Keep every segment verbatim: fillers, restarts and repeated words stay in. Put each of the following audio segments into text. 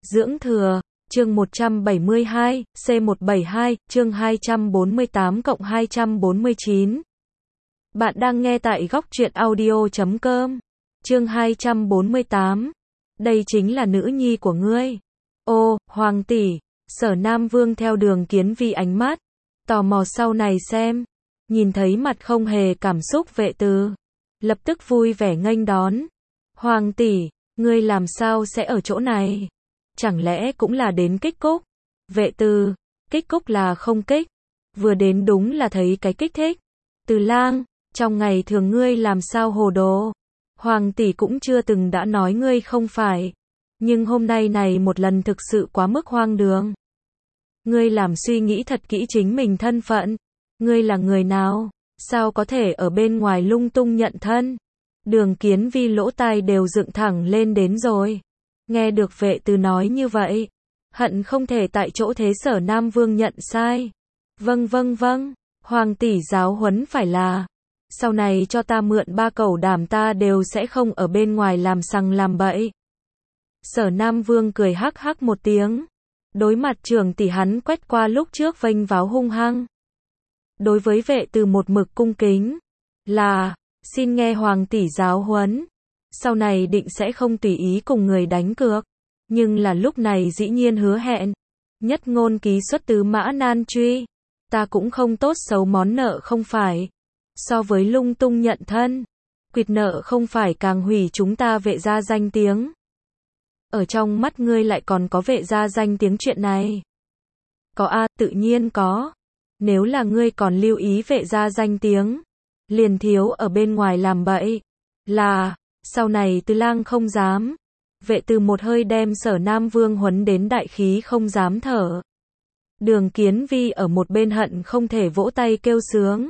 Dưỡng thừa, chương một trăm bảy mươi hai, C một trăm bảy mươi hai, chương hai trăm bốn mươi tám cộng hai trăm bốn mươi chín. Bạn đang nghe tại góc truyện audio chấm com. Chương hai trăm bốn mươi tám. Đây chính là nữ nhi của ngươi. Ô, Hoàng tỷ, Sở Nam Vương theo Đường Kiến Vi ánh mắt, tò mò sau này xem. Nhìn thấy mặt không hề cảm xúc Vệ Từ, lập tức vui vẻ nghênh đón. Hoàng tỷ, ngươi làm sao sẽ ở chỗ này? Chẳng lẽ cũng là đến kích cúc? Vệ Từ, kích cúc là không kích. Vừa đến đúng là thấy cái kích thích. Từ lang, trong ngày thường ngươi làm sao hồ đồ? Hoàng tỷ cũng chưa từng đã nói ngươi không phải. Nhưng hôm nay này một lần thực sự quá mức hoang đường. Ngươi làm suy nghĩ thật kỹ chính mình thân phận. Ngươi là người nào? Sao có thể ở bên ngoài lung tung nhận thân? Đường Kiến Vi lỗ tai đều dựng thẳng lên đến rồi. Nghe được Vệ Từ nói như vậy, hận không thể tại chỗ thế Sở Nam Vương nhận sai. Vâng vâng vâng, Hoàng tỷ giáo huấn phải là, sau này cho ta mượn ba cẩu đảm ta đều sẽ không ở bên ngoài làm sằng làm bậy. Sở Nam Vương cười hắc hắc một tiếng. Đối mặt trưởng tỷ hắn quét qua lúc trước vênh váo hung hăng. Đối với Vệ Từ một mực cung kính, là, xin nghe Hoàng tỷ giáo huấn. Sau này định sẽ không tùy ý cùng người đánh cược. Nhưng là lúc này dĩ nhiên hứa hẹn. Nhất ngôn ký xuất tứ mã nan truy. Ta cũng không tốt xấu món nợ không phải. So với lung tung nhận thân, quỵt nợ không phải càng hủy chúng ta Vệ gia danh tiếng. Ở trong mắt ngươi lại còn có Vệ gia danh tiếng chuyện này. Có a, tự nhiên có. Nếu là ngươi còn lưu ý Vệ gia danh tiếng, liền thiếu ở bên ngoài làm bậy. Là, sau này Từ lang không dám. Vệ Từ một hơi đem Sở Nam Vương huấn đến đại khí không dám thở. Đường Kiến Vi ở một bên hận không thể vỗ tay kêu sướng.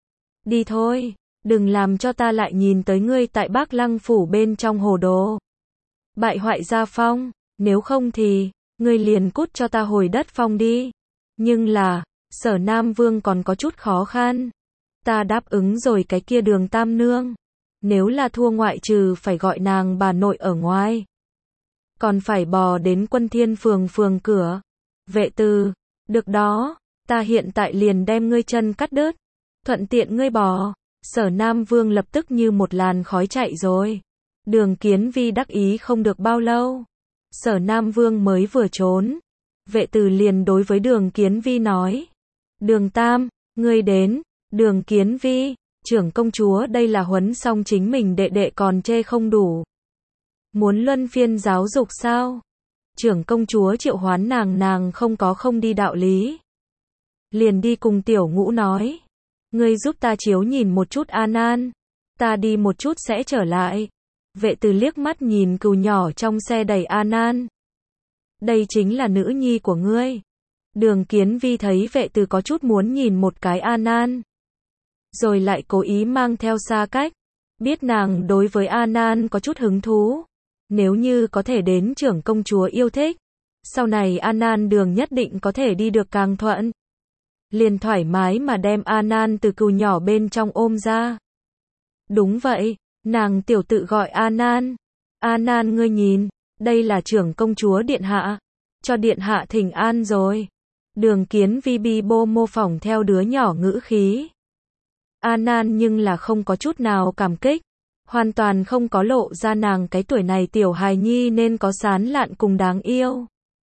Đi thôi, đừng làm cho ta lại nhìn tới ngươi tại Bác Lăng phủ bên trong hồ đồ. Bại hoại gia phong, nếu không thì, ngươi liền cút cho ta hồi đất phong đi. Nhưng là, Sở Nam Vương còn có chút khó khăn. Ta đáp ứng rồi cái kia Đường Tam Nương. Nếu là thua ngoại trừ phải gọi nàng bà nội ở ngoài. Còn phải bò đến Quân Thiên phường phường cửa. Vệ Từ, được đó, ta hiện tại liền đem ngươi chân cắt đứt. Thuận tiện ngươi bò. Sở Nam Vương lập tức như một làn khói chạy rồi. Đường Kiến Vi đắc ý không được bao lâu. Sở Nam Vương mới vừa trốn. Vệ Từ liền đối với Đường Kiến Vi nói. Đường Tam, ngươi đến. Đường Kiến Vi, trưởng công chúa đây là huấn xong chính mình đệ đệ còn chê không đủ. Muốn luân phiên giáo dục sao? Trưởng công chúa triệu hoán nàng nàng không có không đi đạo lý. Liền đi cùng Tiểu Ngũ nói. Ngươi giúp ta chiếu nhìn một chút An An. Ta đi một chút sẽ trở lại. Vệ Từ liếc mắt nhìn cừu nhỏ trong xe đẩy An An. Đây chính là nữ nhi của ngươi. Đường Kiến Vi thấy Vệ Từ có chút muốn nhìn một cái An An. Rồi lại cố ý mang theo xa cách. Biết nàng đối với An An có chút hứng thú. Nếu như có thể đến trưởng công chúa yêu thích. Sau này An An đường nhất định có thể đi được càng thuận. Liền thoải mái mà đem An An từ cừu nhỏ bên trong ôm ra. Đúng vậy, nàng tiểu tự gọi An An. An An ngươi nhìn, đây là trưởng công chúa điện hạ. Cho điện hạ thỉnh an rồi. Đường Kiến Vi bi bô mô phỏng theo đứa nhỏ ngữ khí. An An nhưng là không có chút nào cảm kích. Hoàn toàn không có lộ ra nàng cái tuổi này tiểu hài nhi nên có sán lạn cùng đáng yêu.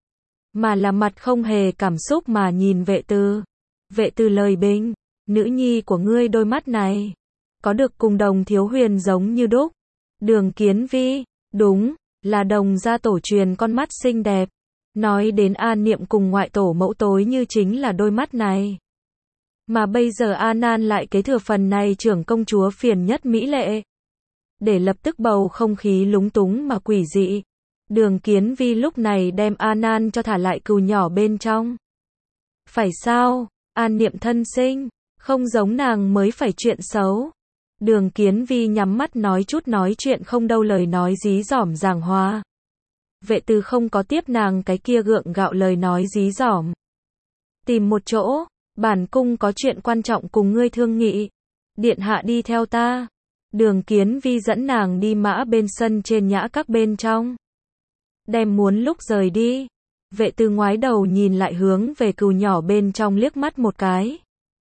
Mà là mặt không hề cảm xúc mà nhìn Vệ Từ. Vệ Từ lời bình, nữ nhi của ngươi đôi mắt này, có được cùng Đồng Thiếu Huyền giống như đúc. Đường Kiến Vi, đúng, là Đồng gia tổ truyền con mắt xinh đẹp. Nói đến An Niệm cùng ngoại tổ mẫu tối như chính là đôi mắt này. Mà bây giờ An An lại kế thừa phần này trưởng công chúa phiền nhất mỹ lệ. Để lập tức bầu không khí lúng túng mà quỷ dị. Đường Kiến Vi lúc này đem An An cho thả lại cừu nhỏ bên trong. Phải sao? An Niệm thân sinh, không giống nàng mới phải chuyện xấu. Đường Kiến Vi nhắm mắt nói chút nói chuyện không đâu lời nói dí dỏm giảng hòa. Vệ Từ không có tiếp nàng cái kia gượng gạo lời nói dí dỏm. Tìm một chỗ, bản cung có chuyện quan trọng cùng ngươi thương nghị. Điện hạ đi theo ta. Đường Kiến Vi dẫn nàng đi mã bên sân trên nhã các bên trong. đem muốn lúc rời đi. Vệ Từ ngoái đầu nhìn lại hướng về cừu nhỏ bên trong liếc mắt một cái.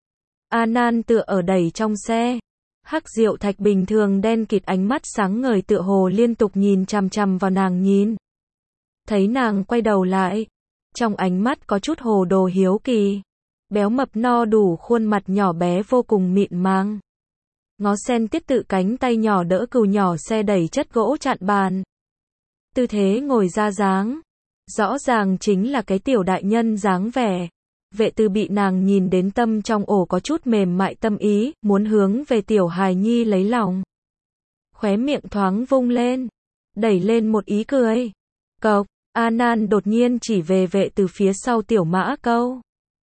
A Nan tựa ở đẩy trong xe. Hắc Diệu Thạch bình thường đen kịt ánh mắt sáng ngời tựa hồ liên tục nhìn chằm chằm vào nàng nhìn. Thấy nàng quay đầu lại, trong ánh mắt có chút hồ đồ hiếu kỳ. Béo mập no đủ khuôn mặt nhỏ bé vô cùng mịn màng. Ngó sen tiết tự cánh tay nhỏ đỡ cừu nhỏ xe đẩy chất gỗ chặn bàn. Tư thế ngồi ra dáng. Rõ ràng chính là cái tiểu đại nhân dáng vẻ. Vệ Từ bị nàng nhìn đến tâm trong ổ có chút mềm mại tâm ý, muốn hướng về tiểu hài nhi lấy lòng. Khóe miệng thoáng vung lên, đẩy lên một ý cười. Cộc, A Nan đột nhiên chỉ về Vệ Từ phía sau tiểu mã câu.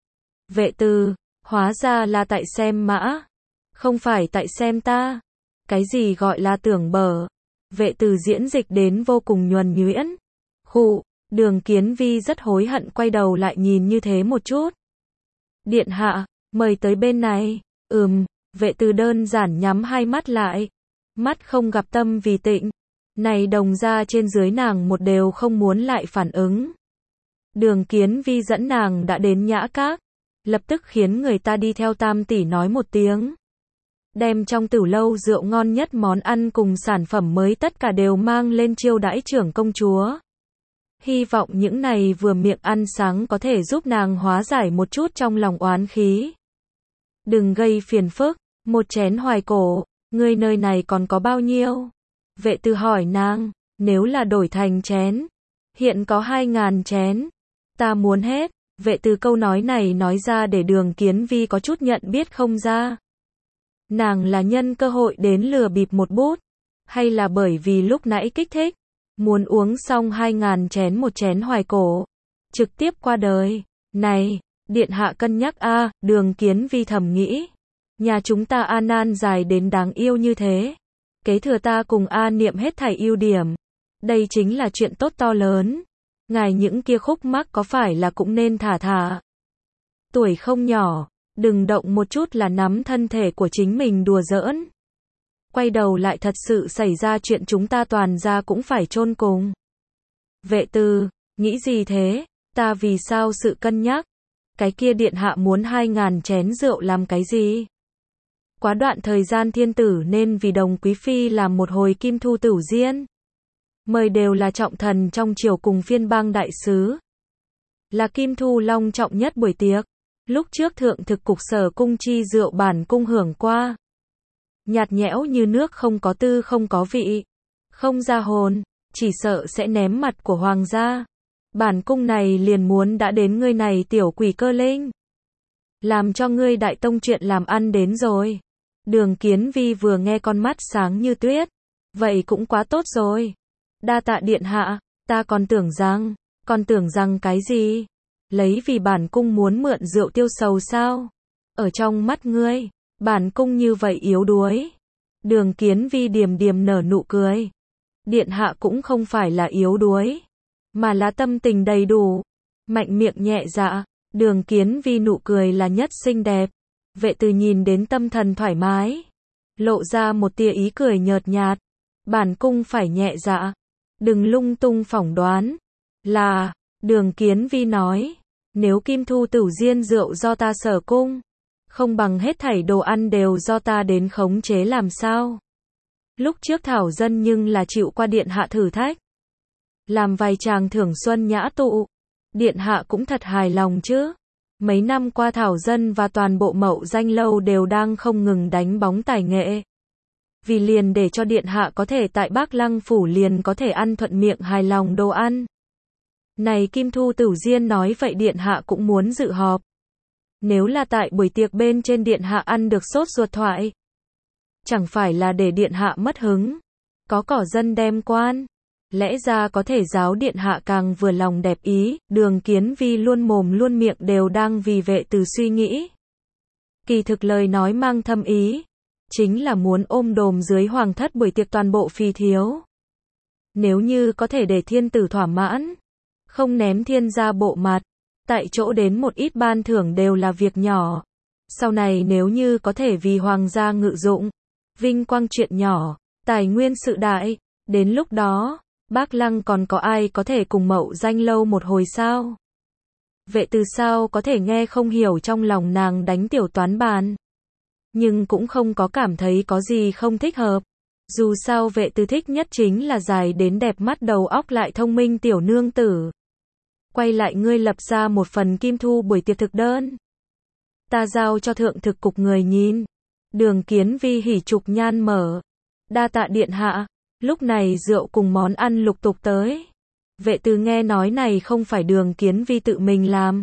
Vệ Từ, hóa ra là tại xem mã, không phải tại xem ta. Cái gì gọi là tưởng bở? Vệ Từ diễn dịch đến vô cùng nhuần nhuyễn. Khụ, Đường Kiến Vi rất hối hận quay đầu lại nhìn như thế một chút. Điện hạ, mời tới bên này. Ừm, Vệ Từ đơn giản nhắm hai mắt lại. Mắt không gặp tâm vì tịnh. Này đồng ra trên dưới nàng một đều không muốn lại phản ứng. Đường Kiến Vi dẫn nàng đã đến Nhã Các. Lập tức khiến người ta đi theo Tam tỷ nói một tiếng. Đem trong tử lâu rượu ngon nhất món ăn cùng sản phẩm mới tất cả đều mang lên chiêu đãi trưởng công chúa. Hy vọng những này vừa miệng ăn sáng có thể giúp nàng hóa giải một chút trong lòng oán khí. Đừng gây phiền phức, một chén hoài cổ, ngươi nơi này còn có bao nhiêu? Vệ Từ hỏi nàng, nếu là đổi thành chén, hiện có hai ngàn chén, ta muốn hết. Vệ Từ câu nói này nói ra để Đường Kiến Vi có chút nhận biết không ra. Nàng là nhân cơ hội đến lừa bịp một bút, hay là bởi vì lúc nãy kích thích, muốn uống xong hai ngàn chén một chén hoài cổ, trực tiếp qua đời. Này, điện hạ cân nhắc a, Đường Kiến Vi thầm nghĩ. Nhà chúng ta A Nan dài đến đáng yêu như thế. Kế thừa ta cùng A Niệm hết thảy ưu điểm. Đây chính là chuyện tốt to lớn. Ngài những kia khúc mắc có phải là cũng nên thả thả. Tuổi không nhỏ, đừng động một chút là nắm thân thể của chính mình đùa giỡn. Quay đầu lại thật sự xảy ra chuyện chúng ta toàn ra cũng phải chôn cùng. Vệ Từ, nghĩ gì thế? Ta vì sao sự cân nhắc? Cái kia điện hạ muốn hai ngàn chén rượu làm cái gì? Quá đoạn thời gian thiên tử nên vì đồng quý phi làm một hồi kim thu tửu diên. Mời đều là trọng thần trong triều cùng phiên bang đại sứ. Là kim thu long trọng nhất buổi tiệc. Lúc trước thượng thực cục sở cung chi rượu bản cung hưởng qua. Nhạt nhẽo như nước, không có tư không có vị. Không ra hồn, chỉ sợ sẽ ném mặt của hoàng gia. Bản cung này liền muốn đã đến ngươi này tiểu quỷ cơ linh. Làm cho ngươi đại tông chuyện làm ăn đến rồi. Đường Kiến Vi vừa nghe con mắt sáng như tuyết. Vậy cũng quá tốt rồi. Đa tạ điện hạ, ta còn tưởng rằng, còn tưởng rằng cái gì? Lấy vì bản cung muốn mượn rượu tiêu sầu sao? Ở trong mắt ngươi, bản cung như vậy yếu đuối. Đường Kiến Vi điềm điềm nở nụ cười. Điện hạ cũng không phải là yếu đuối, mà là tâm tình đầy đủ. Mạnh miệng nhẹ dạ, Đường Kiến Vi nụ cười là nhất xinh đẹp. Vệ Từ nhìn đến tâm thần thoải mái, lộ ra một tia ý cười nhợt nhạt. Bản cung phải nhẹ dạ, đừng lung tung phỏng đoán. Là, Đường Kiến Vi nói, nếu kim thu tửu diên rượu do ta sở cung, không bằng hết thảy đồ ăn đều do ta đến khống chế làm sao? Lúc trước Thảo Dân nhưng là chịu qua điện hạ thử thách. Làm vài chàng thưởng xuân nhã tụ, điện hạ cũng thật hài lòng chứ. Mấy năm qua Thảo Dân và toàn bộ Mậu Danh lâu đều đang không ngừng đánh bóng tài nghệ. Vì liền để cho điện hạ có thể tại Bác Lăng phủ liền có thể ăn thuận miệng hài lòng đồ ăn. Này kim thu tửu diên nói vậy điện hạ cũng muốn dự họp. Nếu là tại buổi tiệc bên trên điện hạ ăn được sốt ruột thoại, chẳng phải là để điện hạ mất hứng. Có cỏ dân đem quan, lẽ ra có thể giáo điện hạ càng vừa lòng đẹp ý. Đường Kiến Vi luôn mồm luôn miệng đều đang vì Vệ Từ suy nghĩ. Kỳ thực lời nói mang thâm ý, chính là muốn ôm đồm dưới hoàng thất buổi tiệc toàn bộ phi thiếu. Nếu như có thể để thiên tử thỏa mãn, không ném thiên gia bộ mặt, tại chỗ đến một ít ban thưởng đều là việc nhỏ. Sau này nếu như có thể vì hoàng gia ngự dụng, vinh quang chuyện nhỏ, tài nguyên sự đại, đến lúc đó, Bác Lăng còn có ai có thể cùng Mậu Danh Lâu một hồi sao? Vệ Từ sao có thể nghe không hiểu trong lòng nàng đánh tiểu toán bàn. Nhưng cũng không có cảm thấy có gì không thích hợp. Dù sao Vệ Từ thích nhất chính là dài đến đẹp mắt đầu óc lại thông minh tiểu nương tử. Quay lại ngươi lập ra một phần kim thu buổi tiệc thực đơn. Ta giao cho thượng thực cục người nhìn. Đường Kiến Vi hỉ trục nhan mở. Đa tạ điện hạ. Lúc này rượu cùng món ăn lục tục tới. Vệ Từ nghe nói này không phải Đường Kiến Vi tự mình làm.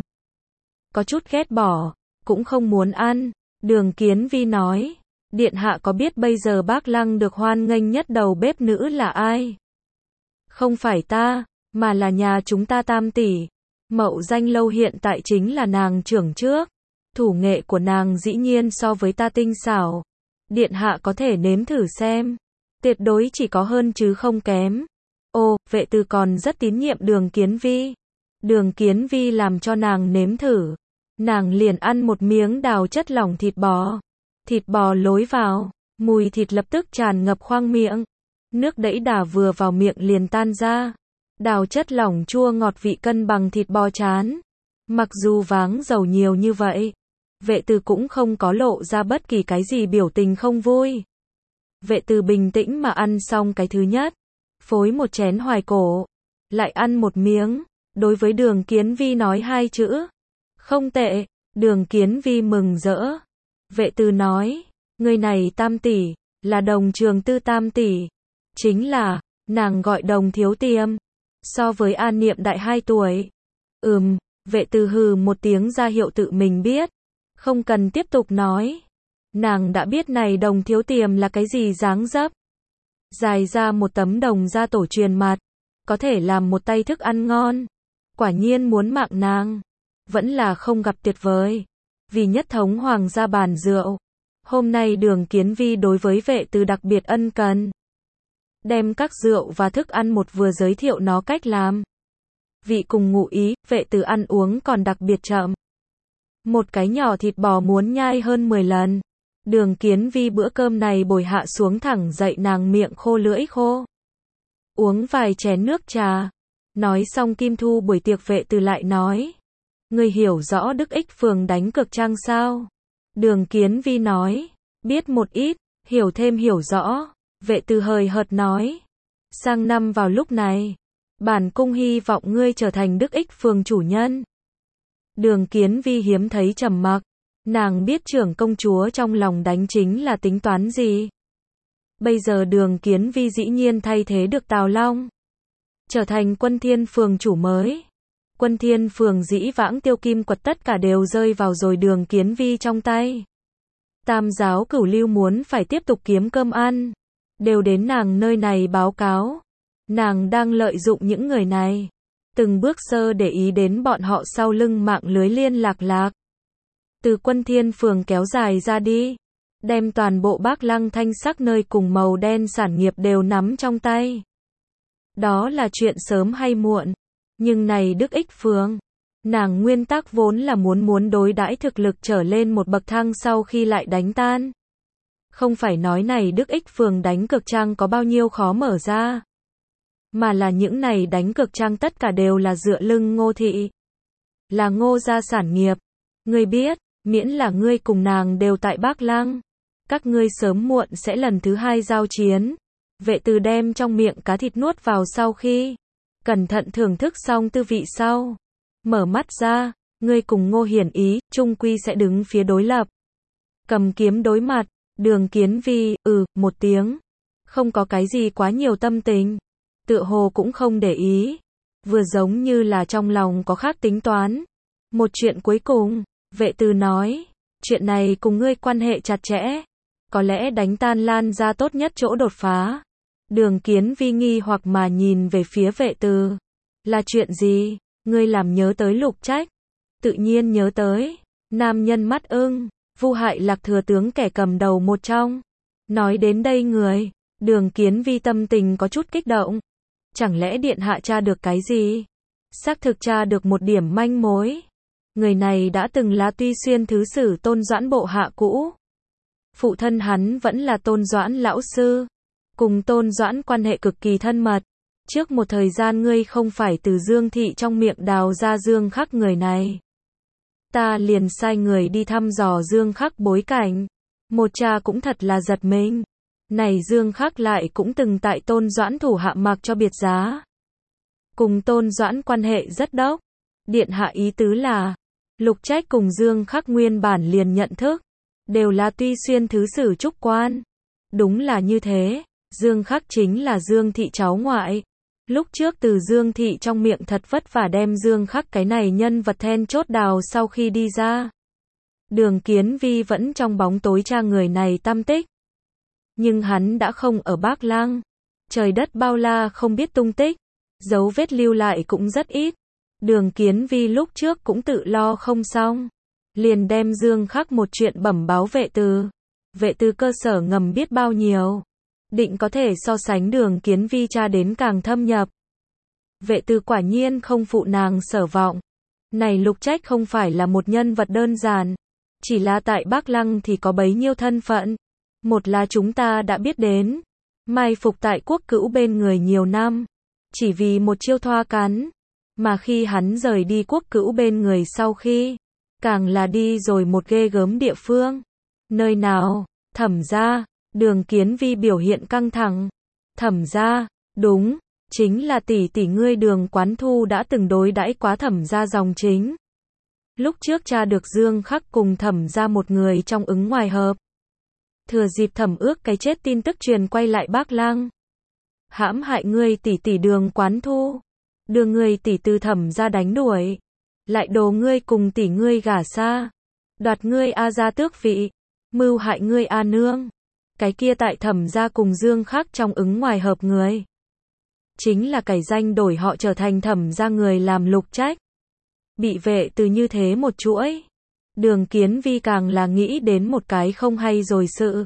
Có chút ghét bỏ, cũng không muốn ăn. Đường Kiến Vi nói, điện hạ có biết bây giờ Bác Lăng được hoan nghênh nhất đầu bếp nữ là ai? Không phải ta, mà là nhà chúng ta Tam tỷ. Mậu Danh Lâu hiện tại chính là nàng trưởng trước. Thủ nghệ của nàng dĩ nhiên so với ta tinh xảo. Điện hạ có thể nếm thử xem. Tuyệt đối chỉ có hơn chứ không kém. Ô, Vệ Từ còn rất tín nhiệm Đường Kiến Vi. Đường Kiến Vi làm cho nàng nếm thử. Nàng liền ăn một miếng đào chất lỏng thịt bò. Thịt bò lối vào, mùi thịt lập tức tràn ngập khoang miệng. Nước đẫy đà vừa vào miệng liền tan ra. Đào chất lỏng chua ngọt vị cân bằng thịt bò chán. Mặc dù váng dầu nhiều như vậy, Vệ Từ cũng không có lộ ra bất kỳ cái gì biểu tình không vui. Vệ Từ bình tĩnh mà ăn xong cái thứ nhất. Phối một chén hoài cổ. Lại ăn một miếng. Đối với Đường Kiến Vi nói hai chữ. Không tệ. Đường Kiến Vi mừng rỡ. Vệ Từ nói. Người này Tam tỷ. Là Đồng Trường Tư Tam tỷ. Chính là. Nàng gọi Đồng thiếu tiêm. So với An Niệm đại hai tuổi. Ừm. Vệ Từ hừ một tiếng ra hiệu tự mình biết. Không cần tiếp tục nói. Nàng đã biết này Đồng thiếu tiềm là cái gì dáng dấp. Dài ra một tấm đồng gia tổ truyền mặt. Có thể làm một tay thức ăn ngon. Quả nhiên muốn mạng nàng. Vẫn là không gặp tuyệt vời. Vì nhất thống hoàng gia bàn rượu. Hôm nay Đường Kiến Vi đối với Vệ Từ đặc biệt ân cần. Đem các rượu và thức ăn một vừa giới thiệu nó cách làm. Vị cùng ngụ ý, Vệ Từ ăn uống còn đặc biệt chậm. Một cái nhỏ thịt bò muốn nhai hơn mười lần. Đường Kiến Vi bữa cơm này bồi hạ xuống thẳng dậy nàng miệng khô lưỡi khô. Uống vài chén nước trà. Nói xong kim thu buổi tiệc Vệ Từ lại nói. Người hiểu rõ Đức Ích Phường đánh cược trang sao? Đường Kiến Vi nói. Biết một ít, hiểu thêm hiểu rõ. Vệ Từ hời hợt nói. Sang năm vào lúc này, bản cung hy vọng ngươi trở thành Đức Ích Phường chủ nhân. Đường Kiến Vi hiếm thấy trầm mặc. Nàng biết trưởng công chúa trong lòng đánh chính là tính toán gì. Bây giờ Đường Kiến Vi dĩ nhiên thay thế được Tào Long. Trở thành Quân Thiên Phường chủ mới. Quân Thiên Phường dĩ vãng tiêu kim quật tất cả đều rơi vào rồi Đường Kiến Vi trong tay. Tam giáo cửu lưu muốn phải tiếp tục kiếm cơm ăn. Đều đến nàng nơi này báo cáo. Nàng đang lợi dụng những người này. Từng bước sơ để ý đến bọn họ sau lưng mạng lưới liên lạc lạc. Từ Quân Thiên Phường kéo dài ra đi. Đem toàn bộ Bác Lăng thanh sắc nơi cùng màu đen sản nghiệp đều nắm trong tay. Đó là chuyện sớm hay muộn. Nhưng này Đức Ích Phường. Nàng nguyên tắc vốn là muốn muốn đối đãi thực lực trở lên một bậc thang sau khi lại đánh tan. Không phải nói này Đức Ích Phường đánh cược trang có bao nhiêu khó mở ra. Mà là những này đánh cược trang tất cả đều là dựa lưng Ngô thị. Là Ngô gia sản nghiệp. Ngươi biết, miễn là ngươi cùng nàng đều tại Bác Lăng. Các ngươi sớm muộn sẽ lần thứ hai giao chiến. Vệ Từ đem trong miệng cá thịt nuốt vào sau khi. Cẩn thận thưởng thức xong tư vị sau. Mở mắt ra, ngươi cùng Ngô Hiển Ý, chung quy sẽ đứng phía đối lập. Cầm kiếm đối mặt, Đường Kiến Vi, ừ, một tiếng. Không có cái gì quá nhiều tâm tình. Tựa hồ cũng không để ý. Vừa giống như là trong lòng có khác tính toán. Một chuyện cuối cùng, Vệ Từ nói. Chuyện này cùng ngươi quan hệ chặt chẽ. Có lẽ đánh tan Lan ra tốt nhất chỗ đột phá. Đường Kiến Vi nghi hoặc mà nhìn về phía Vệ Từ. Là chuyện gì? Ngươi làm nhớ tới Lục Trách. Tự nhiên nhớ tới. Nam nhân mắt ưng. Vu hại Lạc thừa tướng kẻ cầm đầu một trong. Nói đến đây người. Đường Kiến Vi tâm tình có chút kích động. Chẳng lẽ điện hạ tra được cái gì? Xác thực tra được một điểm manh mối. Người này đã từng là Tuy Xuyên thứ sử Tôn Doãn bộ hạ cũ. Phụ thân hắn vẫn là Tôn Doãn lão sư. Cùng Tôn Doãn quan hệ cực kỳ thân mật. Trước một thời gian ngươi không phải từ Dương Thị trong miệng đào ra Dương Khắc người này. Ta liền sai người đi thăm dò Dương Khắc bối cảnh. Một cha cũng thật là giật mình. Này Dương Khắc lại cũng từng tại Tôn Doãn thủ hạ mặc cho biệt giá. Cùng Tôn Doãn quan hệ rất đốc. Điện hạ ý tứ là, Lục Trách cùng Dương Khắc nguyên bản liền nhận thức. Đều là Tuy Xuyên thứ sử trúc quan. Đúng là như thế, Dương Khắc chính là Dương Thị cháu ngoại. Lúc trước từ Dương Thị trong miệng thật vất vả đem Dương Khắc cái này nhân vật then chốt đào sau khi đi ra. Đường Kiến Vi vẫn trong bóng tối tra người này tăm tích. Nhưng hắn đã không ở Bác Lăng. Trời đất bao la không biết tung tích. Dấu vết lưu lại cũng rất ít. Đường Kiến Vi lúc trước cũng tự lo không xong. Liền đem Dương Khắc một chuyện bẩm báo vệ từ. Vệ từ cơ sở ngầm biết bao nhiêu. Định có thể so sánh Đường Kiến Vi tra đến càng thâm nhập. Vệ từ quả nhiên không phụ nàng sở vọng. Này Lục Trách không phải là một nhân vật đơn giản. Chỉ là tại Bác Lăng thì có bấy nhiêu thân phận. Một là chúng ta đã biết đến. Mai phục tại Quốc Cữu bên người nhiều năm. Chỉ vì một chiêu thoa cắn. Mà khi hắn rời đi Quốc Cữu bên người sau khi. Càng là đi rồi một ghê gớm địa phương. Nơi nào? Thẩm gia. Đường Kiến Vi biểu hiện căng thẳng. Thẩm gia, đúng, chính là tỷ tỷ ngươi Đường Quán Thu đã từng đối đãi quá Thẩm gia dòng chính. Lúc trước tra được Dương Khắc cùng Thẩm gia một người trong ứng ngoài hợp. Thừa dịp Thẩm Ước cái chết tin tức truyền quay lại Bác Lăng. Hãm hại ngươi tỷ tỷ Đường Quán Thu. Đưa ngươi tỷ từ Thẩm gia đánh đuổi. Lại đồ ngươi cùng tỷ ngươi gả xa. Đoạt ngươi A gia tước vị. Mưu hại ngươi A nương. Cái kia tại Thẩm gia cùng Dương Khắc trong ứng ngoài hợp người. Chính là cải danh đổi họ trở thành Thẩm gia người làm Lục Trách. Bị vệ từ như thế một chuỗi. Đường Kiến Vi càng là nghĩ đến một cái không hay rồi sự.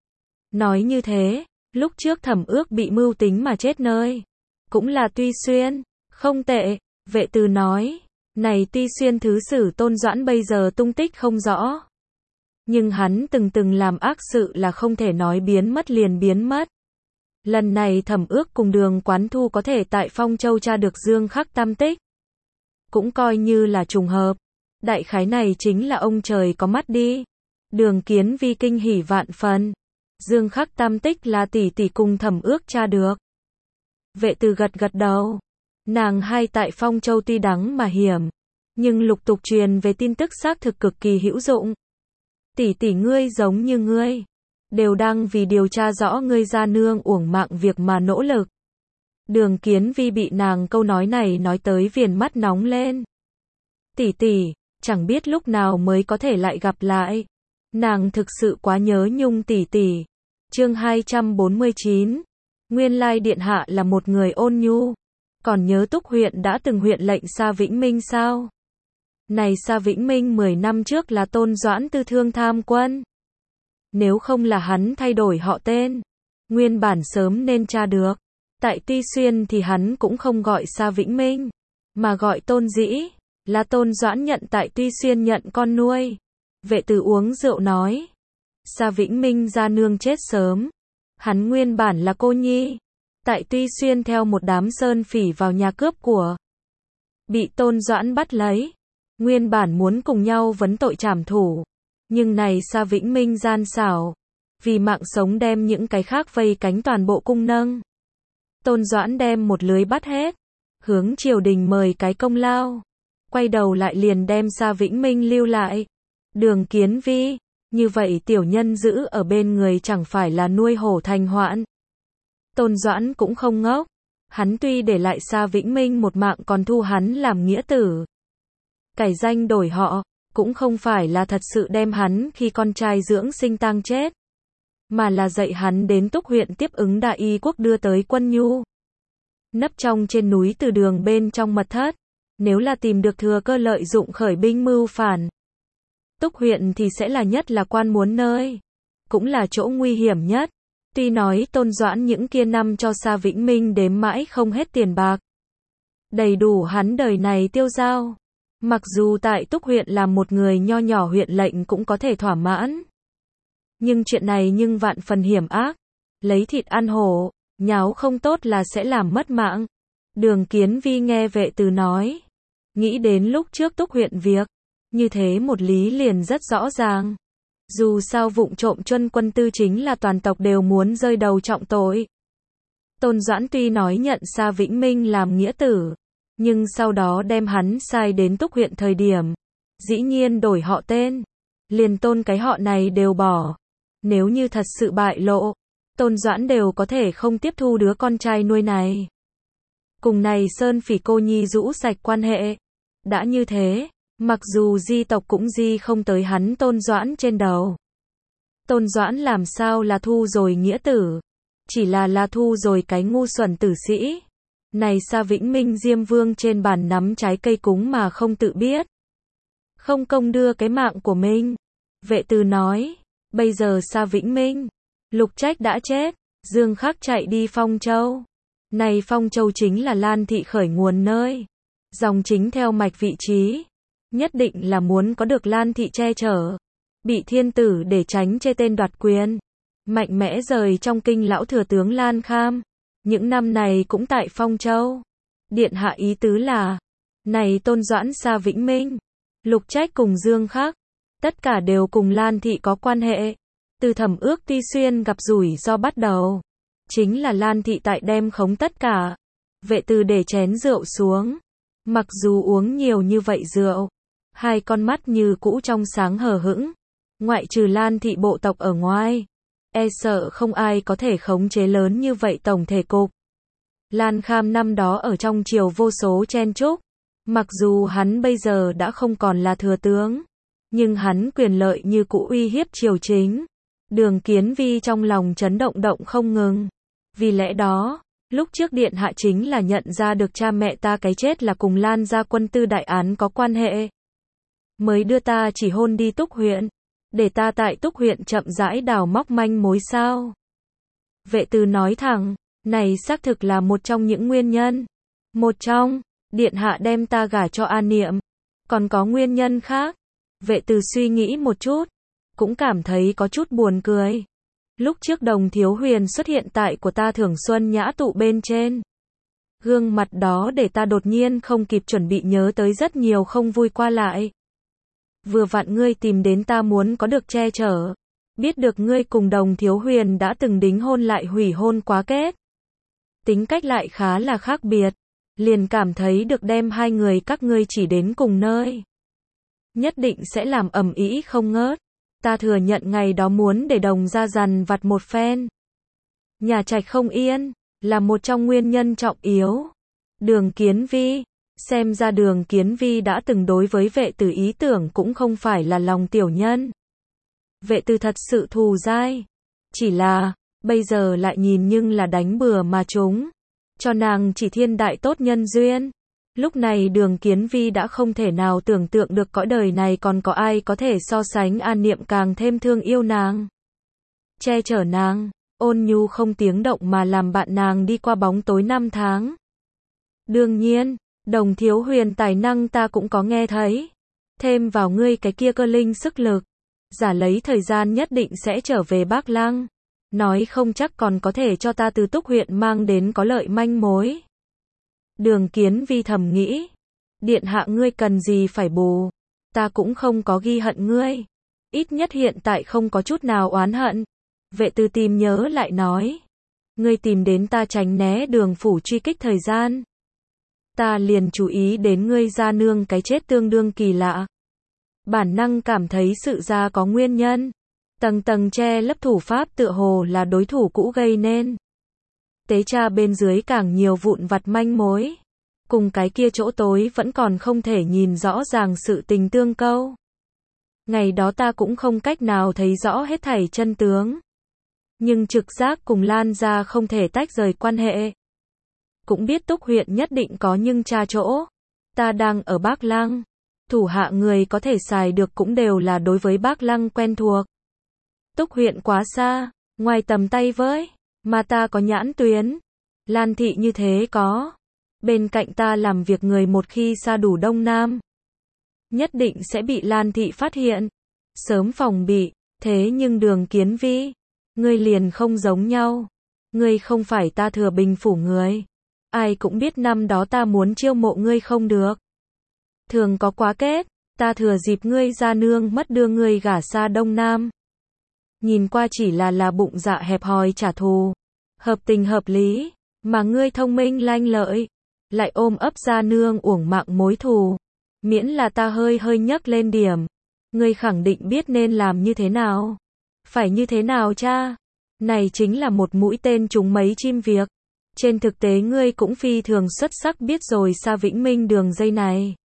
Nói như thế, lúc trước Thẩm Ước bị mưu tính mà chết nơi. Cũng là Tuy Xuyên, không tệ, vệ từ nói. Này Tuy Xuyên thứ sử Tôn Doãn bây giờ tung tích không rõ. Nhưng hắn từng từng làm ác sự là không thể nói biến mất liền biến mất. Lần này Thẩm Ước cùng Đường Quán Thu có thể tại Phong Châu tra được Dương Khắc tam tích. Cũng coi như là trùng hợp. Đại khái này chính là ông trời có mắt đi. Đường Kiến Vi kinh hỉ vạn phần. Dương Khắc tam tích là tỷ tỷ cùng Thẩm Ước tra được. Vệ từ gật gật đầu. Nàng hai tại Phong Châu tuy đắng mà hiểm. Nhưng lục tục truyền về tin tức xác thực cực kỳ hữu dụng. Tỷ tỷ ngươi giống như ngươi. Đều đang vì điều tra rõ ngươi gia nương uổng mạng việc mà nỗ lực. Đường Kiến Vi bị nàng câu nói này nói tới viền mắt nóng lên. Tỷ tỷ, chẳng biết lúc nào mới có thể lại gặp lại. Nàng thực sự quá nhớ Nhung tỷ tỷ. Chương hai trăm bốn mươi chín. Nguyên lai điện hạ là một người ôn nhu. Còn nhớ Túc huyện đã từng huyện lệnh Sa Vĩnh Minh sao? Này Sa Vĩnh Minh mười năm trước là Tôn Doãn tư thương tham quân. Nếu không là hắn thay đổi họ tên, nguyên bản sớm nên tra được. Tại Tuy Xuyên thì hắn cũng không gọi Sa Vĩnh Minh, mà gọi Tôn Dĩ, là Tôn Doãn nhận tại Tuy Xuyên nhận con nuôi. Vệ từ uống rượu nói, Sa Vĩnh Minh gia nương chết sớm, hắn nguyên bản là cô nhi, tại Tuy Xuyên theo một đám sơn phỉ vào nhà cướp của, bị Tôn Doãn bắt lấy, nguyên bản muốn cùng nhau vấn tội trảm thủ, nhưng này Sa Vĩnh Minh gian xảo, vì mạng sống đem những cái khác vây cánh toàn bộ cung nâng. Tôn Doãn đem một lưới bắt hết, hướng triều đình mời cái công lao, quay đầu lại liền đem Sa Vĩnh Minh lưu lại. Đường Kiến Vi, như vậy tiểu nhân giữ ở bên người chẳng phải là nuôi hổ thành hoạn. Tôn Doãn cũng không ngốc, hắn tuy để lại Sa Vĩnh Minh một mạng còn thu hắn làm nghĩa tử. Cải danh đổi họ, cũng không phải là thật sự đem hắn khi con trai dưỡng sinh tang chết, mà là dạy hắn đến Túc huyện tiếp ứng đại y quốc đưa tới quân nhu. Nấp trong trên núi từ đường bên trong mật thất, nếu là tìm được thừa cơ lợi dụng khởi binh mưu phản. Túc huyện thì sẽ là nhất là quan muốn nơi, cũng là chỗ nguy hiểm nhất. Tuy nói Tôn Doãn những kia năm cho Sa Vĩnh Minh đếm mãi không hết tiền bạc, đầy đủ hắn đời này tiêu dao. Mặc dù tại Túc huyện làm một người nho nhỏ huyện lệnh cũng có thể thỏa mãn. Nhưng chuyện này nhưng vạn phần hiểm ác. Lấy thịt ăn hổ, nháo không tốt là sẽ làm mất mạng. Đường Kiến Vi nghe vệ từ nói, nghĩ đến lúc trước Túc huyện việc, như thế một lý liền rất rõ ràng. Dù sao vụng trộm Chuân Quân Tư chính là toàn tộc đều muốn rơi đầu trọng tội. Tôn Doãn tuy nói nhận Sa Vĩnh Minh làm nghĩa tử, nhưng sau đó đem hắn sai đến Túc huyện thời điểm, dĩ nhiên đổi họ tên, liền Tôn cái họ này đều bỏ. Nếu như thật sự bại lộ, Tôn Doãn đều có thể không tiếp thu đứa con trai nuôi này. Cùng này Sơn Phỉ cô nhi rũ sạch quan hệ. Đã như thế, mặc dù di tộc cũng di không tới hắn Tôn Doãn trên đầu. Tôn Doãn làm sao là thu rồi nghĩa tử, chỉ là là thu rồi cái ngu xuẩn tử sĩ. Này Sa Vĩnh Minh Diêm Vương trên bàn nắm trái cây cúng mà không tự biết. Không công đưa cái mạng của mình. Vệ từ nói, bây giờ Sa Vĩnh Minh, Lục Trách đã chết, Dương Khắc chạy đi Phong Châu. Này Phong Châu chính là Lan thị khởi nguồn nơi. Dòng chính theo mạch vị trí, nhất định là muốn có được Lan thị che chở. Bị thiên tử để tránh chê tên đoạt quyền. Mạnh mẽ rời trong kinh lão thừa tướng Lan Kham. Những năm này cũng tại Phong Châu. Điện hạ ý tứ là, này Tôn Doãn Sa Vĩnh Minh, Lục Trách cùng Dương Khắc, tất cả đều cùng Lan thị có quan hệ. Từ thẩm ước Tuy Xuyên gặp rủi do bắt đầu, chính là Lan thị tại đem khống tất cả. Vệ từ để chén rượu xuống. Mặc dù uống nhiều như vậy rượu, hai con mắt như cũ trong sáng hờ hững. Ngoại trừ Lan thị bộ tộc ở ngoài, e sợ không ai có thể khống chế lớn như vậy tổng thể cục. Lan Kham năm đó ở trong triều vô số chen chúc. Mặc dù hắn bây giờ đã không còn là thừa tướng, nhưng hắn quyền lợi như cũ uy hiếp triều chính. Đường Kiến Vi trong lòng chấn động động không ngừng. Vì lẽ đó, lúc trước điện hạ chính là nhận ra được cha mẹ ta cái chết là cùng Lan gia Quân Tư đại án có quan hệ. Mới đưa ta chỉ hôn đi Túc huyện, để ta tại Túc huyện chậm rãi đào móc manh mối sao. Vệ từ nói thẳng, này xác thực là một trong những nguyên nhân. Một trong, điện hạ đem ta gả cho An Niệm. Còn có nguyên nhân khác. Vệ từ suy nghĩ một chút, cũng cảm thấy có chút buồn cười. Lúc trước Đồng Thiếu Huyền xuất hiện tại của ta Thưởng Xuân Nhã tụ bên trên. Gương mặt đó để ta đột nhiên không kịp chuẩn bị nhớ tới rất nhiều không vui qua lại. Vừa vặn ngươi tìm đến ta muốn có được che chở. Biết được ngươi cùng Đồng Thiếu Huyền đã từng đính hôn lại hủy hôn quá kết. Tính cách lại khá là khác biệt. Liền cảm thấy được đem hai người các ngươi chỉ đến cùng nơi. Nhất định sẽ làm ầm ĩ không ngớt. Ta thừa nhận ngày đó muốn để Đồng gia dằn vặt một phen. Nhà trạch không yên, là một trong nguyên nhân trọng yếu. Đường Kiến Vi, xem ra Đường Kiến Vi đã từng đối với vệ từ ý tưởng cũng không phải là lòng tiểu nhân. Vệ từ thật sự thù dai. Chỉ là, bây giờ lại nhìn nhưng là đánh bừa mà chúng. Cho nàng chỉ thiên đại tốt nhân duyên. Lúc này Đường Kiến Vi đã không thể nào tưởng tượng được cõi đời này còn có ai có thể so sánh An Niệm càng thêm thương yêu nàng. Che chở nàng, ôn nhu không tiếng động mà làm bạn nàng đi qua bóng tối năm tháng. Đương nhiên, Đồng Thiếu Huyền tài năng ta cũng có nghe thấy. Thêm vào ngươi cái kia cơ linh sức lực. Giả lấy thời gian nhất định sẽ trở về Bắc Lăng. Nói không chắc còn có thể cho ta từ Túc huyện mang đến có lợi manh mối. Đường Kiến Vi thầm nghĩ. Điện hạ ngươi cần gì phải bù. Ta cũng không có ghi hận ngươi. Ít nhất hiện tại không có chút nào oán hận. Vệ từ tìm nhớ lại nói. Ngươi tìm đến ta tránh né Đường phủ truy kích thời gian. Ta liền chú ý đến ngươi gia nương cái chết tương đương kỳ lạ. Bản năng cảm thấy sự ra có nguyên nhân. Tầng tầng che lấp thủ pháp tựa hồ là đối thủ cũ gây nên. Tế tra bên dưới càng nhiều vụn vặt manh mối. Cùng cái kia chỗ tối vẫn còn không thể nhìn rõ ràng sự tình tương câu. Ngày đó ta cũng không cách nào thấy rõ hết thảy chân tướng. Nhưng trực giác cùng Lan gia không thể tách rời quan hệ. Cũng biết Túc huyện nhất định có nhưng tra chỗ. Ta đang ở Bắc Lăng. Thủ hạ người có thể xài được cũng đều là đối với Bắc Lăng quen thuộc. Túc huyện quá xa, ngoài tầm tay với, mà ta có nhãn tuyến. Lan thị như thế có. Bên cạnh ta làm việc người một khi xa đủ Đông Nam. Nhất định sẽ bị Lan thị phát hiện. Sớm phòng bị, thế nhưng Đường Kiến Vi. Ngươi liền không giống nhau. Ngươi không phải ta Thừa Bình phủ người. ai cũng biết năm đó ta muốn chiêu mộ ngươi không được. Thường có quá kết, ta thừa dịp ngươi ra nương mất đưa ngươi gả xa Đông Nam. Nhìn qua chỉ là là bụng dạ hẹp hòi trả thù. Hợp tình hợp lý, mà ngươi thông minh lanh lợi, lại ôm ấp ra nương uổng mạng mối thù. Miễn là ta hơi hơi nhấc lên điểm, ngươi khẳng định biết nên làm như thế nào. Phải như thế nào cha? Này chính là một mũi tên trúng mấy chim việc. Trên thực tế ngươi cũng phi thường xuất sắc biết rồi xa Vĩnh Minh đường dây này.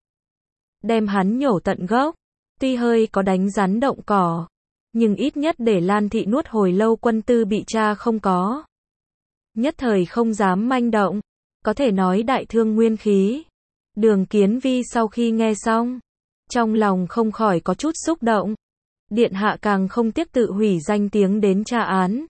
Đem hắn nhổ tận gốc, tuy hơi có đánh rắn động cỏ, nhưng ít nhất để Lan Thị nuốt hồi lâu quân tư bị cha không có. Nhất thời không dám manh động, có thể nói đại thương nguyên khí. Đường Kiến Vi sau khi nghe xong, trong lòng không khỏi có chút xúc động. Điện hạ càng không tiếc tự hủy danh tiếng đến tra án.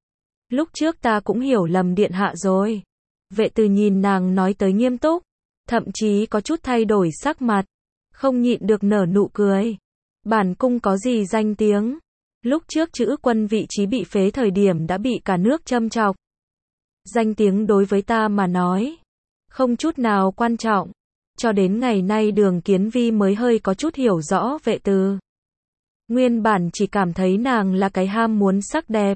Lúc trước ta cũng hiểu lầm điện hạ rồi. Vệ Từ nhìn nàng nói tới nghiêm túc, thậm chí có chút thay đổi sắc mặt, không nhịn được nở nụ cười. Bản cung có gì danh tiếng? Lúc trước chữ quân vị trí bị phế thời điểm đã bị cả nước châm chọc. Danh tiếng đối với ta mà nói, không chút nào quan trọng. Cho đến ngày nay Đường Kiến Vi mới hơi có chút hiểu rõ Vệ Từ. Nguyên bản chỉ cảm thấy nàng là cái ham muốn sắc đẹp,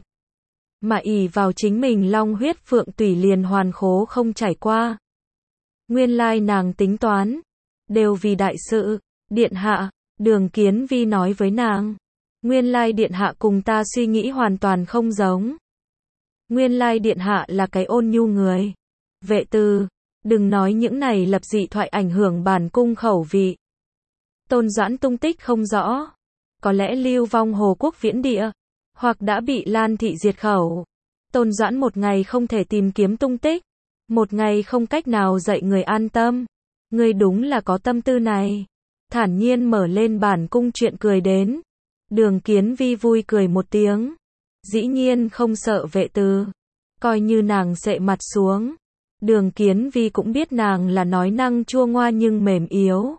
mà ỷ vào chính mình long huyết phượng tủy liền hoàn khố không trải qua. Nguyên lai nàng tính toán, đều vì đại sự. Điện hạ, Đường Kiến Vi nói với nàng. Nguyên lai điện hạ cùng ta suy nghĩ hoàn toàn không giống. Nguyên lai điện hạ là cái ôn nhu người. Vệ Từ, đừng nói những này lập dị thoại ảnh hưởng bản cung khẩu vị. Tôn Doãn tung tích không rõ, có lẽ lưu vong Hồ Quốc viễn địa, hoặc đã bị Lan Thị diệt khẩu. Tôn Doãn một ngày không thể tìm kiếm tung tích, một ngày không cách nào dạy người an tâm. Ngươi đúng là có tâm tư này. Thản nhiên mở lên bản cung chuyện cười đến. Đường Kiến Vi vui cười một tiếng. Dĩ nhiên không sợ Vệ Từ. Coi như nàng sệ mặt xuống. Đường Kiến Vi cũng biết nàng là nói năng chua ngoa nhưng mềm yếu.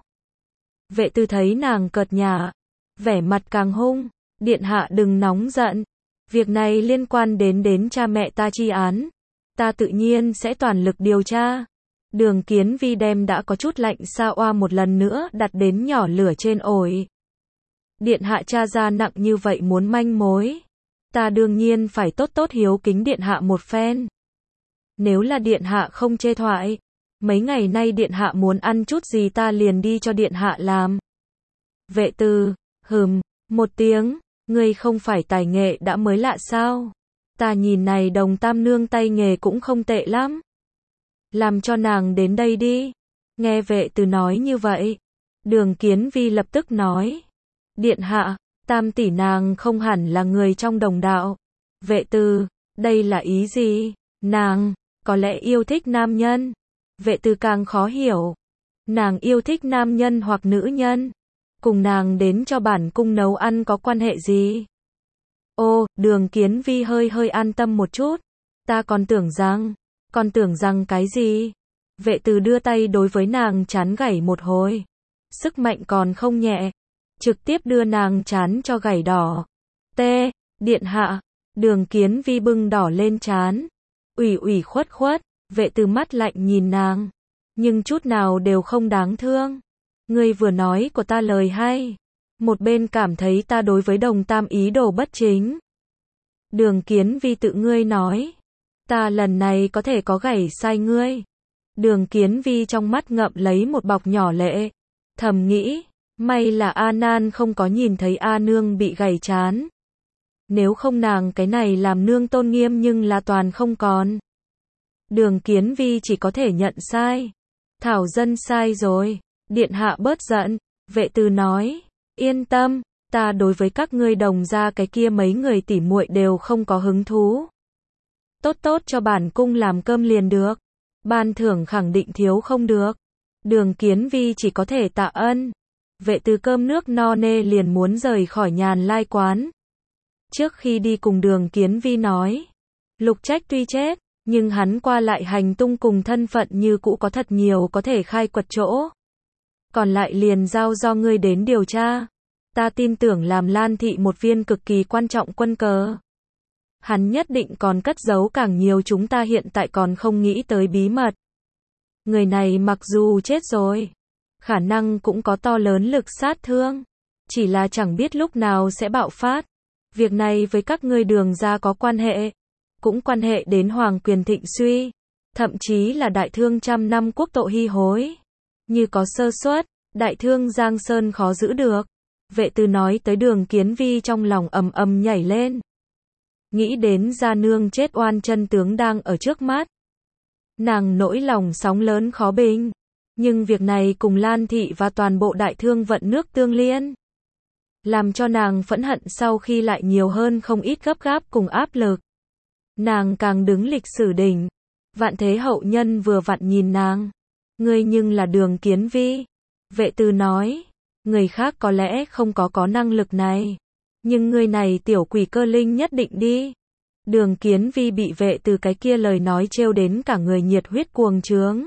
Vệ Từ thấy nàng cợt nhả, vẻ mặt càng hung. Điện hạ đừng nóng giận. Việc này liên quan đến đến cha mẹ ta chi án. Ta tự nhiên sẽ toàn lực điều tra. Đường Kiến Vi đem đã có chút lạnh xa oa một lần nữa đặt đến nhỏ lửa trên ổi. Điện hạ tra ra nặng như vậy muốn manh mối. Ta đương nhiên phải tốt tốt hiếu kính điện hạ một phen. Nếu là điện hạ không chê thoại, mấy ngày nay điện hạ muốn ăn chút gì ta liền đi cho điện hạ làm. Vệ Từ, hừm, một tiếng, ngươi không phải tài nghệ đã mới lạ sao? Ta nhìn này Đồng Tam nương tay nghề cũng không tệ lắm. Làm cho nàng đến đây đi. Nghe Vệ Từ nói như vậy, Đường Kiến Vi lập tức nói. Điện hạ, Tam tỷ nàng không hẳn là người trong đồng đạo. Vệ Từ, đây là ý gì? Nàng, có lẽ yêu thích nam nhân. Vệ Từ càng khó hiểu. Nàng yêu thích nam nhân hoặc nữ nhân. Cùng nàng đến cho bản cung nấu ăn có quan hệ gì? Ô, Đường Kiến Vi hơi hơi an tâm một chút. Ta còn tưởng rằng, còn tưởng rằng cái gì? Vệ Từ đưa tay đối với nàng chán gảy một hồi. Sức mạnh còn không nhẹ. Trực tiếp đưa nàng chán cho gảy đỏ. T, điện hạ. Đường Kiến Vi bưng đỏ lên chán. Ủy ủy khuất khuất. Vệ Từ mắt lạnh nhìn nàng. Nhưng chút nào đều không đáng thương. Ngươi vừa nói của ta lời hay. Một bên cảm thấy ta đối với Đồng Tam ý đồ bất chính. Đường Kiến Vi tự ngươi nói. Ta lần này có thể có gảy sai ngươi. Đường Kiến Vi trong mắt ngậm lấy một bọc nhỏ lệ. Thầm nghĩ, may là A Nan không có nhìn thấy A Nương bị gảy chán. Nếu không nàng cái này làm nương tôn nghiêm nhưng là toàn không còn. Đường Kiến Vi chỉ có thể nhận sai. Thảo dân sai rồi. Điện hạ bớt giận. Vệ Từ nói, yên tâm, ta đối với các ngươi Đồng gia cái kia mấy người tỉ muội đều không có hứng thú. Tốt tốt cho bản cung làm cơm liền được. Ban thưởng khẳng định thiếu không được. Đường Kiến Vi chỉ có thể tạ ân. Vệ Từ cơm nước no nê liền muốn rời khỏi Nhàn Lai quán. Trước khi đi cùng Đường Kiến Vi nói, Lục Trách tuy chết, nhưng hắn qua lại hành tung cùng thân phận như cũ có thật nhiều có thể khai quật chỗ. Còn lại liền giao do ngươi đến điều tra. Ta tin tưởng làm Lan Thị một viên cực kỳ quan trọng quân cờ. Hắn nhất định còn cất giấu càng nhiều chúng ta hiện tại còn không nghĩ tới bí mật. Người này mặc dù chết rồi, khả năng cũng có to lớn lực sát thương, chỉ là chẳng biết lúc nào sẽ bạo phát. Việc này với các ngươi Đường gia có quan hệ, cũng quan hệ đến hoàng quyền thịnh suy, thậm chí là đại thương trăm năm quốc tội hy hối. Như có sơ suất, đại thương Giang Sơn khó giữ được. Vệ Tư nói tới Đường Kiến Vi trong lòng ầm ầm nhảy lên. Nghĩ đến gia nương chết oan chân tướng đang ở trước mắt, nàng nỗi lòng sóng lớn khó bình. Nhưng việc này cùng Lan Thị và toàn bộ đại thương vận nước tương liên, làm cho nàng phẫn hận sau khi lại nhiều hơn không ít gấp gáp cùng áp lực. Nàng càng đứng lịch sử đỉnh. Vạn thế hậu nhân vừa vặn nhìn nàng. Ngươi nhưng là Đường Kiến Vi. Vệ Tư nói. Người khác có lẽ không có có năng lực này. Nhưng ngươi này tiểu quỷ cơ linh nhất định đi. Đường Kiến Vi bị Vệ Tư cái kia lời nói trêu đến cả người nhiệt huyết cuồng trướng.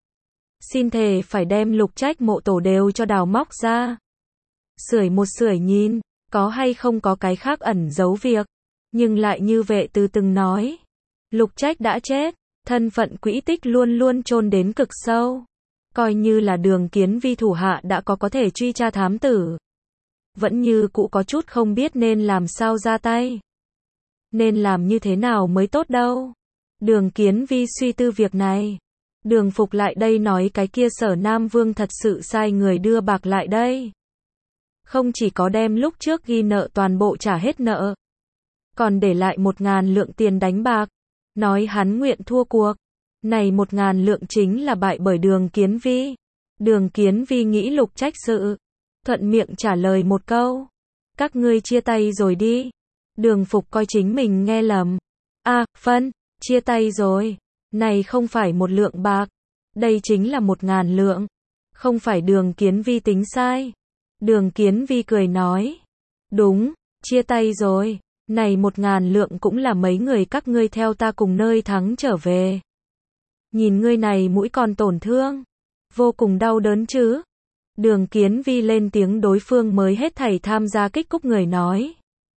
Xin thề phải đem Lục Trách mộ tổ đều cho đào móc ra. Sưởi một sưởi nhìn, có hay không có cái khác ẩn giấu việc. Nhưng lại như Vệ Tư từng nói. Lục Trách đã chết, thân phận quỹ tích luôn luôn chôn đến cực sâu. Coi như là Đường Kiến Vi thủ hạ đã có có thể truy tra thám tử, vẫn như cũ có chút không biết nên làm sao ra tay. Nên làm như thế nào mới tốt đâu. Đường Kiến Vi suy tư việc này. Đường Phục lại đây nói cái kia Sở Nam Vương thật sự sai người đưa bạc lại đây. Không chỉ có đem lúc trước ghi nợ toàn bộ trả hết nợ, còn để lại một ngàn lượng tiền đánh bạc. Nói hắn nguyện thua cuộc. Này một ngàn lượng chính là bại bởi Đường Kiến Vi. Đường Kiến Vi nghĩ Lục Trách sự, thuận miệng trả lời một câu. Các ngươi chia tay rồi đi. Đường Phục coi chính mình nghe lầm. À, phân, chia tay rồi. Này không phải một lượng bạc. Đây chính là một ngàn lượng. Không phải Đường Kiến Vi tính sai. Đường Kiến Vi cười nói. Đúng, chia tay rồi. Này một ngàn lượng cũng là mấy người các ngươi theo ta cùng nơi thắng trở về. Nhìn ngươi này mũi còn tổn thương. Vô cùng đau đớn chứ. Đường Kiến Vi lên tiếng đối phương mới hết thảy tham gia kích cúc người nói.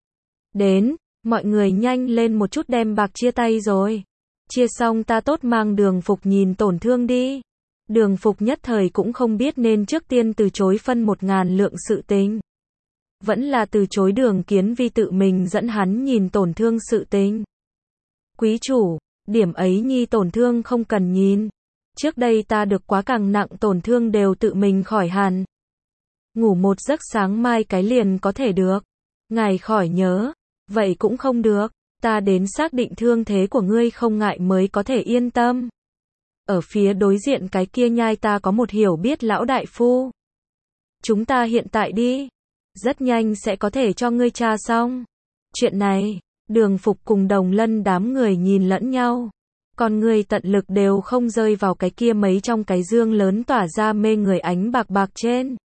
Đến, mọi người nhanh lên một chút đem bạc chia tay rồi. Chia xong ta tốt mang Đường Phục nhìn tổn thương đi. Đường Phục nhất thời cũng không biết nên trước tiên từ chối phân một ngàn lượng sự tình. Vẫn là từ chối Đường Kiến Vi tự mình dẫn hắn nhìn tổn thương sự tình. Quý chủ, điểm ấy nhi tổn thương không cần nhìn. Trước đây ta được quá càng nặng tổn thương đều tự mình khỏi hẳn. Ngủ một giấc sáng mai cái liền có thể được. Ngài khỏi nhớ. Vậy cũng không được. Ta đến xác định thương thế của ngươi không ngại mới có thể yên tâm. Ở phía đối diện cái kia nhai ta có một hiểu biết lão đại phu. Chúng ta hiện tại đi. Rất nhanh sẽ có thể cho ngươi tra xong. Chuyện này, Đường Phục cùng Đồng Lân đám người nhìn lẫn nhau. Còn người tận lực đều không rơi vào cái kia mấy trong cái dương lớn tỏa ra mê người ánh bạc bạc trên.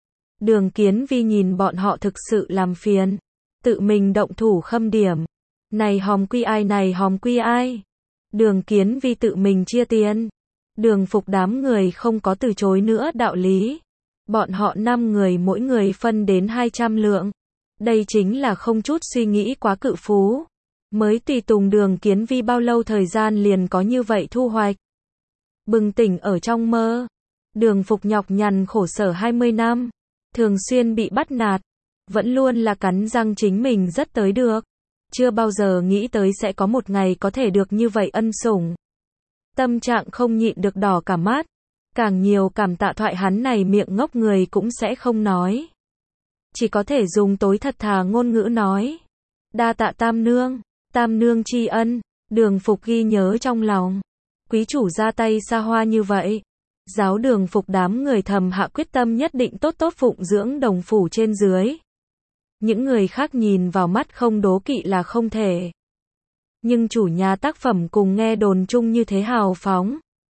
Đường Kiến Vi nhìn bọn họ thực sự làm phiền. Tự mình động thủ khâm điểm. Này hòm quy ai này hòm quy ai. Đường Kiến Vi tự mình chia tiền. Đường Phục đám người không có từ chối nữa đạo lý. Bọn họ năm người mỗi người phân đến hai trăm lượng. Đây chính là không chút suy nghĩ quá cự phú. Mới tùy tùng Đường Kiến Vi bao lâu thời gian liền có như vậy thu hoạch. Bừng tỉnh ở trong mơ. Đường Phục nhọc nhằn khổ sở hai mươi năm. Thường xuyên bị bắt nạt. Vẫn luôn là cắn răng chính mình rất tới được. Chưa bao giờ nghĩ tới sẽ có một ngày có thể được như vậy ân sủng. Tâm trạng không nhịn được đỏ cả mắt. Càng nhiều cảm tạ thoại hắn này miệng ngốc người cũng sẽ không nói. Chỉ có thể dùng tối thật thà ngôn ngữ nói. Đa tạ Tam Nương. Tam Nương tri ân. Đường Phục ghi nhớ trong lòng. Quý chủ ra tay xa hoa như vậy. Giáo Đường Phục đám người thầm hạ quyết tâm nhất định tốt tốt phụng dưỡng đồng phủ trên dưới. Những người khác nhìn vào mắt không đố kỵ là không thể. Nhưng chủ nhà tác phẩm cùng nghe đồn chung như thế hào phóng.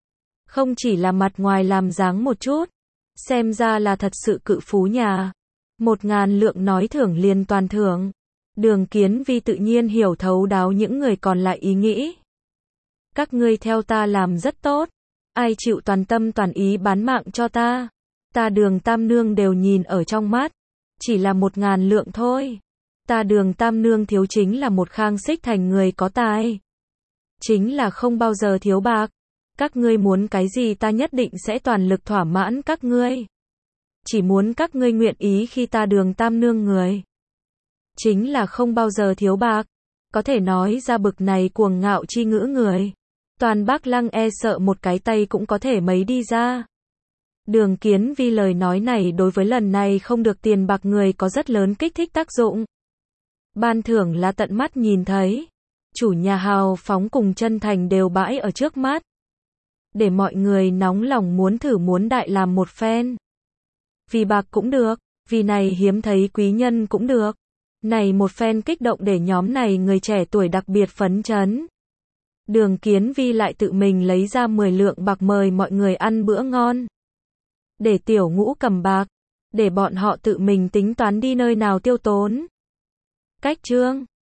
Không chỉ là mặt ngoài làm dáng một chút. Xem ra là thật sự cự phú nhà. Một ngàn lượng nói thưởng liền toàn thưởng. Đường Kiến Vi tự nhiên hiểu thấu đáo những người còn lại ý nghĩ. Các ngươi theo ta làm rất tốt. Ai chịu toàn tâm toàn ý bán mạng cho ta. Ta Đường Tam Nương đều nhìn ở trong mắt. Chỉ là một ngàn lượng thôi. Ta Đường Tam Nương thiếu chính là một Khang Xích Thành người có tài. Chính là không bao giờ thiếu bạc. Các ngươi muốn cái gì ta nhất định sẽ toàn lực thỏa mãn các ngươi. Chỉ muốn các ngươi nguyện ý khi ta Đường Tam nương người. Chính là không bao giờ thiếu bạc. Có thể nói ra bực này cuồng ngạo chi ngữ người. Toàn Bắc Lăng e sợ một cái tay cũng có thể mấy đi ra. Đường Kiến Vi lời nói này đối với lần này không được tiền bạc người có rất lớn kích thích tác dụng. Ban thưởng là tận mắt nhìn thấy. Chủ nhà hào phóng cùng chân thành đều bãi ở trước mắt. Để mọi người nóng lòng muốn thử muốn đại làm một phen. Vì bạc cũng được, vì này hiếm thấy quý nhân cũng được. Này một phen kích động để nhóm này người trẻ tuổi đặc biệt phấn chấn. Đường Kiến Vi lại tự mình lấy ra mười lượng bạc mời mọi người ăn bữa ngon. Để Tiểu Ngũ cầm bạc, để bọn họ tự mình tính toán đi nơi nào tiêu tốn. Cách chương